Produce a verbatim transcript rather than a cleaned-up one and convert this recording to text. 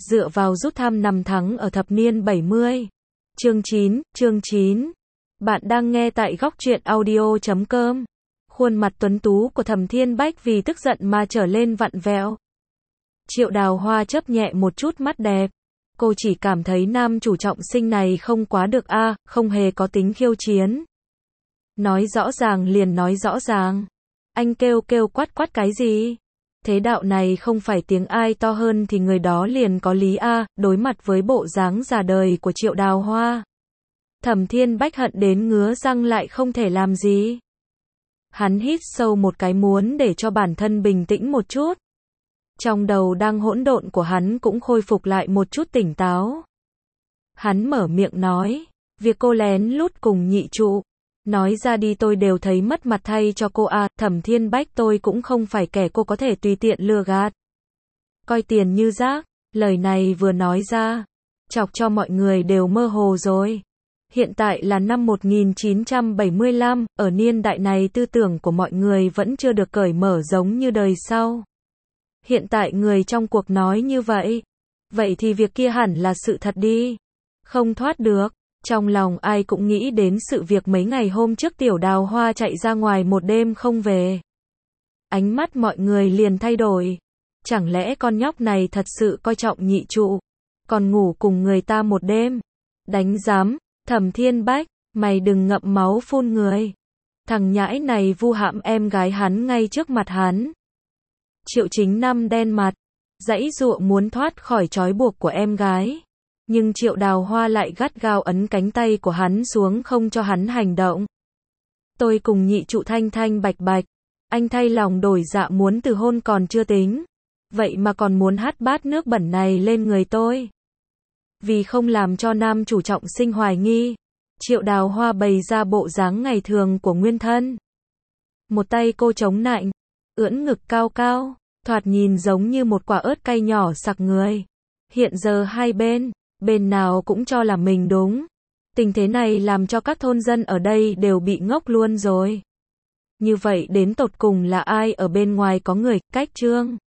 dựa vào rút thăm năm thắng ở thập niên bảy mươi. Chương chín, chương chín. Bạn đang nghe tại góc truyện audio chấm com. Khuôn mặt tuấn tú của Thẩm Thiên Bách vì tức giận mà trở lên vặn vẹo. Triệu Đào Hoa chớp nhẹ một chút mắt đẹp. Cô chỉ cảm thấy nam chủ trọng sinh này không quá được a, à, không hề có tính khiêu chiến. Nói rõ ràng liền nói rõ ràng. Anh kêu kêu quát quát cái gì? Thế đạo này không phải tiếng ai to hơn thì người đó liền có lý a, à, đối mặt với bộ dáng già đời của Triệu Đào Hoa. Thẩm Thiên Bách hận đến ngứa răng lại không thể làm gì. Hắn hít sâu một cái muốn để cho bản thân bình tĩnh một chút. Trong đầu đang hỗn độn của hắn cũng khôi phục lại một chút tỉnh táo. Hắn mở miệng nói, việc cô lén lút cùng nhị trụ, nói ra đi tôi đều thấy mất mặt thay cho cô à, Thẩm Thiên Bách tôi cũng không phải kẻ cô có thể tùy tiện lừa gạt. Coi tiền như rác, lời này vừa nói ra, chọc cho mọi người đều mơ hồ rồi. Hiện tại là năm một nghìn chín trăm bảy mươi lăm, ở niên đại này tư tưởng của mọi người vẫn chưa được cởi mở giống như đời sau. Hiện tại người trong cuộc nói như vậy, vậy thì việc kia hẳn là sự thật đi. Không thoát được, trong lòng ai cũng nghĩ đến sự việc mấy ngày hôm trước Tiểu Đào Hoa chạy ra ngoài một đêm không về. Ánh mắt mọi người liền thay đổi. Chẳng lẽ con nhóc này thật sự coi trọng nhị trụ, còn ngủ cùng người ta một đêm? Đánh giám, Thẩm Thiên Bách, mày đừng ngậm máu phun người. Thằng nhãi này vu hãm em gái hắn ngay trước mặt hắn. Triệu Chính Năm đen mặt, giãy giụa muốn thoát khỏi trói buộc của em gái. Nhưng Triệu Đào Hoa lại gắt gao ấn cánh tay của hắn xuống không cho hắn hành động. Tôi cùng nhị trụ thanh thanh bạch bạch, anh thay lòng đổi dạ muốn từ hôn còn chưa tính. Vậy mà còn muốn hắt bát nước bẩn này lên người tôi. Vì không làm cho nam chủ trọng sinh hoài nghi, Triệu Đào Hoa bày ra bộ dáng ngày thường của nguyên thân. Một tay cô chống nạnh, ưỡn ngực cao cao, thoạt nhìn giống như một quả ớt cay nhỏ sặc người. Hiện giờ hai bên, bên nào cũng cho là mình đúng. Tình thế này làm cho các thôn dân ở đây đều bị ngốc luôn rồi. Như vậy đến tột cùng là ai ở bên ngoài có người, cách trương?